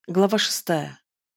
Глава 6.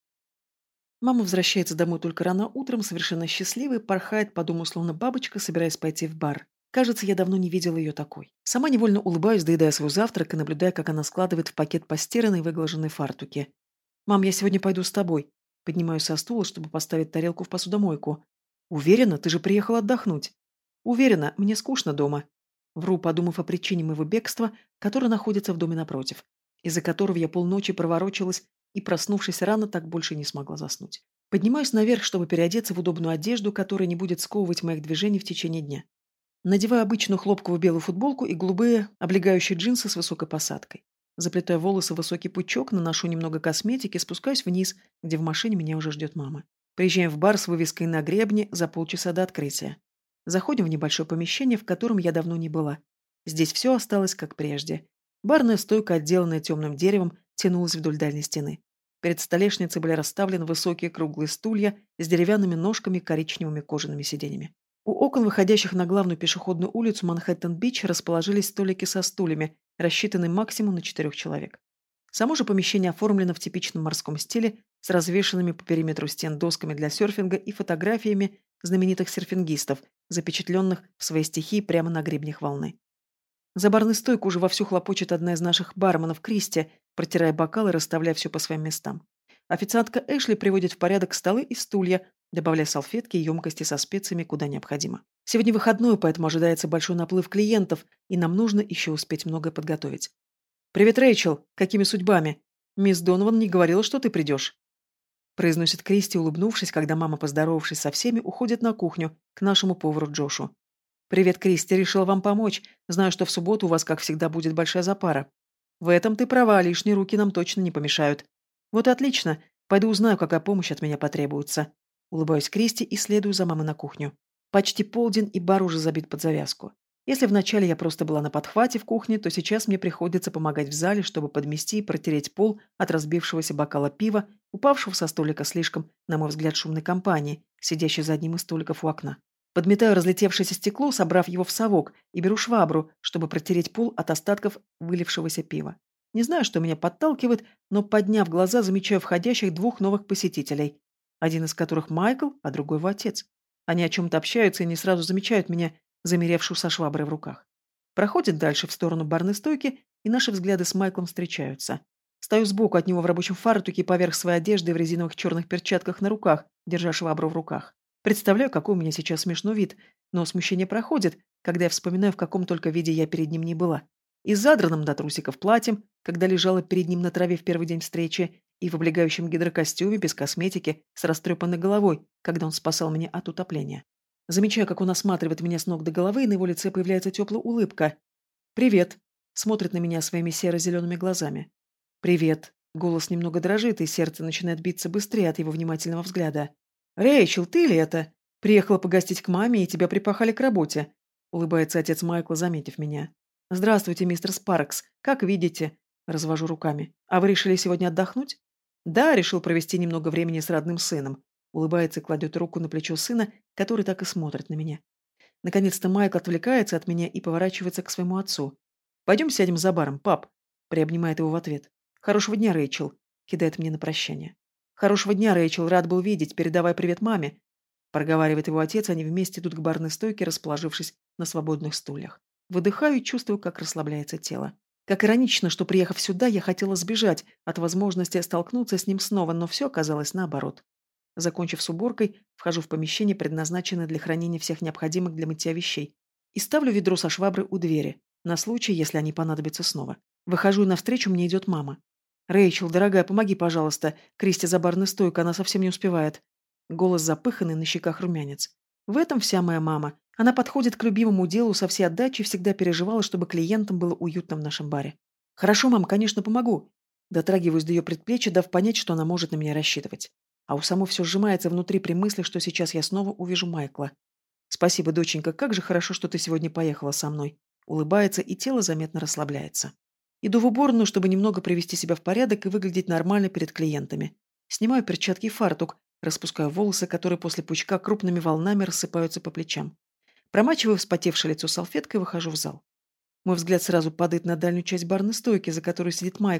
Мама возвращается домой только рано утром, совершенно счастливой, порхает по дому словно бабочка, собираясь пойти в бар. Кажется, я давно не видела ее такой. Сама невольно улыбаюсь, доедая свой завтрак и наблюдая, как она складывает в пакет постиранные выглаженные фартуки. «Мам, я сегодня пойду с тобой». Поднимаюсь со стула, чтобы поставить тарелку в посудомойку. «Уверена? Ты же приехала отдохнуть». «Уверена, мне скучно дома». Вру, подумав о причине моего бегства, которое находится в доме напротив, из-за которого я полночи проворочилась и, проснувшись рано, так больше не смогла заснуть. Поднимаюсь наверх, чтобы переодеться в удобную одежду, которая не будет сковывать моих движений в течение дня. Надеваю обычную хлопковую белую футболку и голубые облегающие джинсы с высокой посадкой. Заплетаю волосы в высокий пучок, наношу немного косметики, спускаюсь вниз, где в машине меня уже ждет мама. Приезжаем в бар с вывеской на гребне за полчаса до открытия. Заходим в небольшое помещение, в котором я давно не была. Здесь все осталось как прежде. Барная стойка, отделанная темным деревом, тянулась вдоль дальней стены. Перед столешницей были расставлены высокие круглые стулья с деревянными ножками и коричневыми кожаными сиденьями. У окон, выходящих на главную пешеходную улицу Манхэттен-Бич, расположились столики со стульями, рассчитанные максимум на 4 человек. Само же помещение оформлено в типичном морском стиле с развешанными по периметру стен досками для серфинга и фотографиями знаменитых серфингистов, запечатленных в своей стихии прямо на гребнях волны. За барной стойку уже вовсю хлопочет одна из наших барменов Кристи, протирая бокалы и расставляя все по своим местам. Официантка Эшли приводит в порядок столы и стулья, добавляя салфетки и емкости со специями куда необходимо. Сегодня выходной, поэтому ожидается большой наплыв клиентов, и нам нужно еще успеть многое подготовить. «Привет, Рэйчел! Какими судьбами? Мисс Донован не говорила, что ты придешь?» Произносит Кристи, улыбнувшись, когда мама, поздоровавшись со всеми, уходит на кухню к нашему повару Джошу. «Привет, Кристи, решила вам помочь. Знаю, что в субботу у вас, как всегда, будет большая запара. В этом ты права, лишние руки нам точно не помешают. Вот и отлично. Пойду узнаю, какая помощь от меня потребуется». Улыбаюсь Кристи и следую за мамой на кухню. Почти полдень, и бар уже забит под завязку. Если вначале я просто была на подхвате в кухне, то сейчас мне приходится помогать в зале, чтобы подмести и протереть пол от разбившегося бокала пива, упавшего со столика слишком, на мой взгляд, шумной компании, сидящей за одним из столиков у окна. Подметаю разлетевшееся стекло, собрав его в совок, и беру швабру, чтобы протереть пол от остатков вылившегося пива. Не знаю, что меня подталкивает, но, подняв глаза, замечаю входящих 2 новых посетителей. Один из которых Майкл, а другой его отец. Они о чем-то общаются и не сразу замечают меня, замеревшую со шваброй в руках. Проходит дальше в сторону барной стойки, и наши взгляды с Майклом встречаются. Стою сбоку от него в рабочем фартуке поверх своей одежды в резиновых черных перчатках на руках, держа швабру в руках. Представляю, какой у меня сейчас смешной вид, но смущение проходит, когда я вспоминаю, в каком только виде я перед ним не была. И с задранным до трусиков платьем, когда лежала перед ним на траве в первый день встречи, и в облегающем гидрокостюме, без косметики, с растрепанной головой, когда он спасал меня от утопления. Замечаю, как он осматривает меня с ног до головы, и на его лице появляется теплая улыбка. «Привет», — смотрит на меня своими серо-зелеными глазами. «Привет». Голос немного дрожит, и сердце начинает биться быстрее от его внимательного взгляда. «Рэйчел, ты ли это? Приехала погостить к маме, и тебя припахали к работе», — улыбается отец Майкла, заметив меня. «Здравствуйте, мистер Спаркс. Как видите?» — развожу руками. «А вы решили сегодня отдохнуть?» «Да, решил провести немного времени с родным сыном», — улыбается и кладет руку на плечо сына, который так и смотрит на меня. Наконец-то Майк отвлекается от меня и поворачивается к своему отцу. «Пойдем сядем за баром, пап», — приобнимает его в ответ. «Хорошего дня, Рэйчел», — кидает мне на прощание. «Хорошего дня, Рэйчел, рад был видеть, передавай привет маме», — проговаривает его отец, они вместе идут к барной стойке, расположившись на свободных стульях. Выдыхаю и чувствую, как расслабляется тело. Как иронично, что, приехав сюда, я хотела сбежать от возможности столкнуться с ним снова, но все оказалось наоборот. Закончив с уборкой, вхожу в помещение, предназначенное для хранения всех необходимых для мытья вещей, и ставлю ведро со шваброй у двери, на случай, если они понадобятся снова. Выхожу, и навстречу мне идет мама. «Рэйчел, дорогая, помоги, пожалуйста. Кристи за барной стойкой, она совсем не успевает». Голос запыханный, на щеках румянец. В этом вся моя мама. Она подходит к любимому делу со всей отдачей и всегда переживала, чтобы клиентам было уютно в нашем баре. «Хорошо, мам, конечно, помогу». Дотрагиваюсь до ее предплечья, дав понять, что она может на меня рассчитывать. А у самой все сжимается внутри при мысли, что сейчас я снова увижу Майкла. «Спасибо, доченька, как же хорошо, что ты сегодня поехала со мной». Улыбается, и тело заметно расслабляется. Иду в уборную, чтобы немного привести себя в порядок и выглядеть нормально перед клиентами. Снимаю перчатки и фартук, распускаю волосы, которые после пучка крупными волнами рассыпаются по плечам. Промачиваю вспотевшее лицо салфеткой и выхожу в зал. Мой взгляд сразу падает на дальнюю часть барной стойки, за которой сидит Майкл,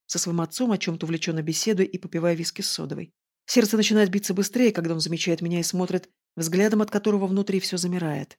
со своим отцом, о чем-то увлеченно беседуя и попивая виски с содовой. Сердце начинает биться быстрее, когда он замечает меня и смотрит, взглядом от которого внутри все замирает.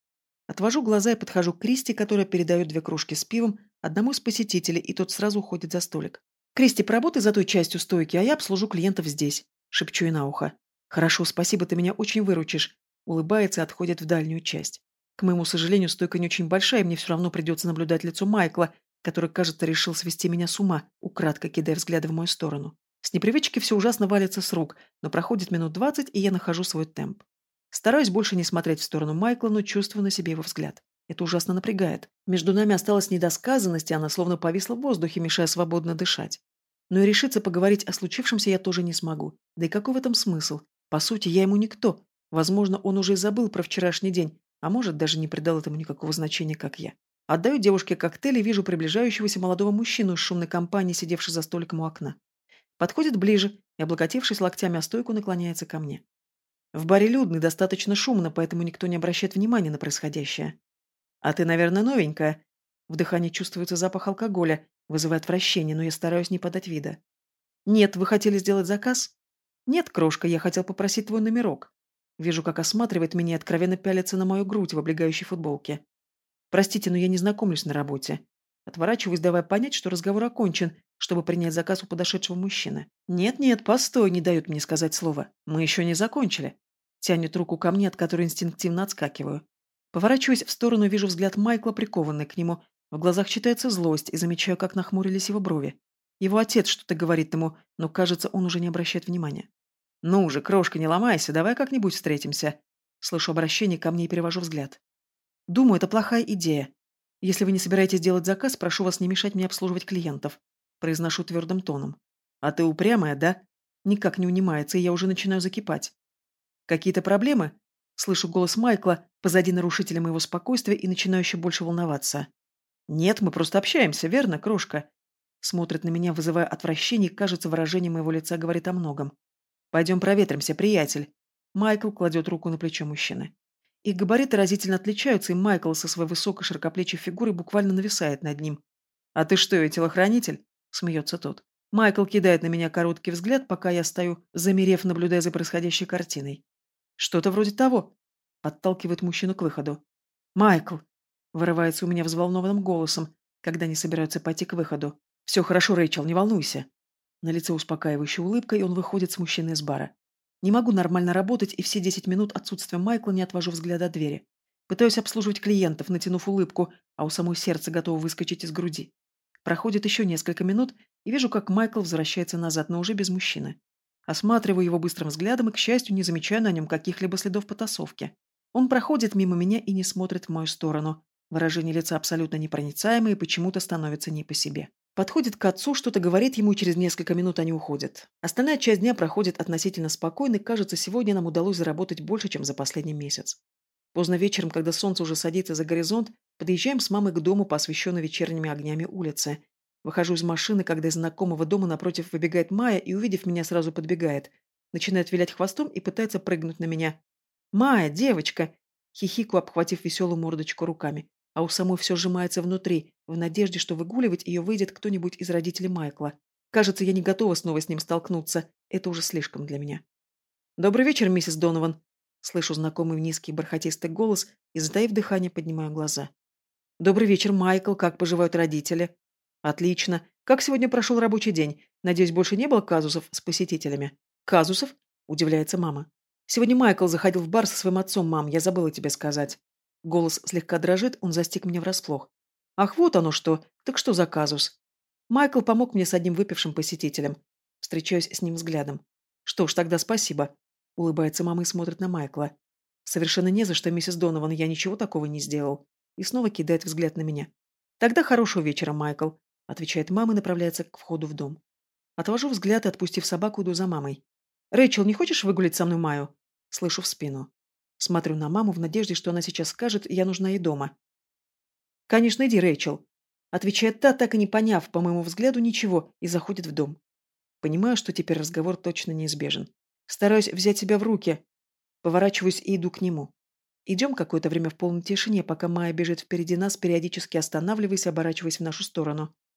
Отвожу глаза и подхожу к Кристи, которая передает 2 кружки с пивом одному из посетителей, и тот сразу уходит за столик. «Кристи, поработай за той частью стойки, а я обслужу клиентов здесь», — шепчу ей на ухо. «Хорошо, спасибо, ты меня очень выручишь», — улыбается и отходит в дальнюю часть. К моему сожалению, стойка не очень большая, и мне все равно придется наблюдать лицо Майкла, который, кажется, решил свести меня с ума, украдкой кидая взгляды в мою сторону. С непривычки все ужасно валится с рук, но проходит минут 20, и я нахожу свой темп. Стараюсь больше не смотреть в сторону Майкла, но чувствую на себе его взгляд. Это ужасно напрягает. Между нами осталась недосказанность, и она словно повисла в воздухе, мешая свободно дышать. Но и решиться поговорить о случившемся я тоже не смогу. Да и какой в этом смысл? По сути, я ему никто. Возможно, он уже и забыл про вчерашний день, а может, даже не придал этому никакого значения, как я. Отдаю девушке коктейль и вижу приближающегося молодого мужчину из шумной компании, сидевший за столиком у окна. Подходит ближе и, облокотившись локтями о стойку, наклоняется ко мне. В баре людно и достаточно шумно, поэтому никто не обращает внимания на происходящее. «А ты, наверное, новенькая?» В дыхании чувствуется запах алкоголя, вызывает отвращение, но я стараюсь не подать вида. «Нет, вы хотели сделать заказ?» «Нет, крошка, я хотел попросить твой номерок». Вижу, как осматривает меня и откровенно пялится на мою грудь в облегающей футболке. «Простите, но я не знакомлюсь на работе». Отворачиваюсь, давая понять, что разговор окончен, чтобы принять заказ у подошедшего мужчины. «Нет-нет, постой», не дают мне сказать слово. «Мы еще не закончили». Тянет руку ко мне, от которой инстинктивно отскакиваю. Поворачиваясь в сторону, вижу взгляд Майкла, прикованный к нему. В глазах читается злость и замечаю, как нахмурились его брови. Его отец что-то говорит ему, но, кажется, он уже не обращает внимания. «Ну уже, крошка, не ломайся, давай как-нибудь встретимся». Слышу обращение ко мне и перевожу взгляд. «Думаю, это плохая идея. Если вы не собираетесь делать заказ, прошу вас не мешать мне обслуживать клиентов», произношу твердым тоном. «А ты упрямая, да?» Никак не унимается, и я уже начинаю закипать. «Какие-то проблемы?» Слышу голос Майкла, позади нарушителя моего спокойствия, и начинаю еще больше волноваться. «Нет, мы просто общаемся, верно, крошка?» Смотрит на меня, вызывая отвращение, и, кажется, выражение моего лица говорит о многом. «Пойдем проветримся, приятель». Майкл кладет руку на плечо мужчины. Их габариты разительно отличаются, и Майкл со своей высокой широкоплечей фигурой буквально нависает над ним. «А ты что, и телохранитель?» – смеется тот. Майкл кидает на меня короткий взгляд, пока я стою, замерев, наблюдая за происходящей картиной. «Что-то вроде того», – подталкивает мужчину к выходу. «Майкл!» – вырывается у меня взволнованным голосом, когда они собираются пойти к выходу. «Все хорошо, Рэйчел, не волнуйся». На лице успокаивающая улыбка, и он выходит с мужчиной из бара. Не могу нормально работать, и все 10 минут отсутствия Майкла не отвожу взгляда от двери. Пытаюсь обслуживать клиентов, натянув улыбку, а у самой сердце готово выскочить из груди. Проходит еще несколько минут, и вижу, как Майкл возвращается назад, но уже без мужчины. Осматриваю его быстрым взглядом и, к счастью, не замечаю на нем каких-либо следов потасовки. Он проходит мимо меня и не смотрит в мою сторону. Выражение лица абсолютно непроницаемое и почему-то становится не по себе. Подходит к отцу, что-то говорит ему, и через несколько минут они уходят. Остальная часть дня проходит относительно спокойно, и, кажется, сегодня нам удалось заработать больше, чем за последний месяц. Поздно вечером, когда солнце уже садится за горизонт, подъезжаем с мамой к дому по освещенной вечерними огнями улице. Выхожу из машины, когда из знакомого дома напротив выбегает Майя и, увидев меня, сразу подбегает. Начинает вилять хвостом и пытается прыгнуть на меня. «Майя, девочка!» Хихику, обхватив веселую мордочку руками. А у самой все сжимается внутри, в надежде, что выгуливать ее выйдет кто-нибудь из родителей Майкла. Кажется, я не готова снова с ним столкнуться. Это уже слишком для меня. «Добрый вечер, миссис Донован!» Слышу знакомый низкий бархатистый голос и, затаив дыхание, поднимаю глаза. «Добрый вечер, Майкл. Как поживают родители?» «Отлично. Как сегодня прошел рабочий день? Надеюсь, больше не было казусов с посетителями?» «Казусов?» – удивляется мама. «Сегодня Майкл заходил в бар со своим отцом, мам. Я забыла тебе сказать». Голос слегка дрожит, он застиг меня врасплох. «Ах, вот оно что! Так что за казус?» Майкл помог мне с одним выпившим посетителем. Встречаюсь с ним взглядом. «Что ж, тогда спасибо». Улыбается мама и смотрит на Майкла. «Совершенно не за что, миссис Донован, я ничего такого не сделал». И снова кидает взгляд на меня. «Тогда хорошего вечера, Майкл», отвечает мама и направляется к входу в дом. Отвожу взгляд и, отпустив собаку, иду за мамой. «Рэйчел, не хочешь выгулять со мной Майю?» Слышу в спину. Смотрю на маму в надежде, что она сейчас скажет, я нужна ей дома. «Конечно, иди, Рэйчел», отвечает та, так и не поняв, по моему взгляду, ничего, и заходит в дом. Понимаю, что теперь разговор точно неизбежен. Стараюсь взять себя в руки. Поворачиваюсь и иду к нему. Идем какое-то время в полной тишине, пока Майя бежит впереди нас, периодически останавливаясь, оборачиваясь в нашу сторону.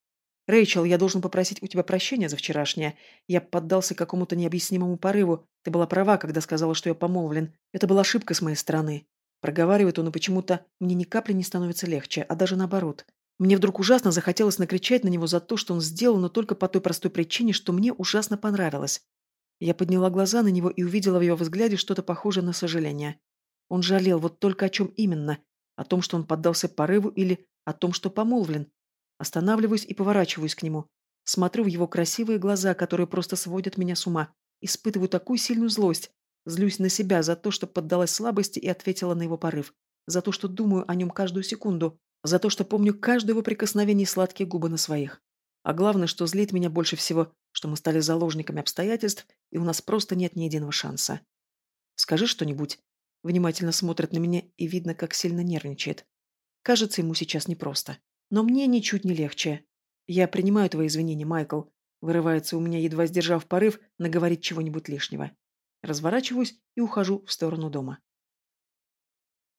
«Рэйчел, я должен попросить у тебя прощения за вчерашнее. Я поддался какому-то необъяснимому порыву. Ты была права, когда сказала, что я помолвлен. Это была ошибка с моей стороны». Проговаривает он, и почему-то мне ни капли не становится легче, а даже наоборот. Мне вдруг ужасно захотелось накричать на него за то, что он сделал, но только по той простой причине, что мне ужасно понравилось. Я подняла глаза на него и увидела в его взгляде что-то похожее на сожаление. Он жалел, вот только о чем именно. О том, что он поддался порыву, или о том, что помолвлен. Останавливаюсь и поворачиваюсь к нему. Смотрю в его красивые глаза, которые просто сводят меня с ума. Испытываю такую сильную злость. Злюсь на себя за то, что поддалась слабости и ответила на его порыв. За то, что думаю о нем каждую секунду. За то, что помню каждое его прикосновение и сладкие губы на своих. А главное, что злит меня больше всего, что мы стали заложниками обстоятельств, и у нас просто нет ни единого шанса. «Скажи что-нибудь». Внимательно смотрит на меня и видно, как сильно нервничает. Кажется, ему сейчас непросто. Но мне ничуть не легче. «Я принимаю твои извинения, Майкл», вырывается у меня, едва сдержав порыв, наговорить чего-нибудь лишнего. Разворачиваюсь и ухожу в сторону дома.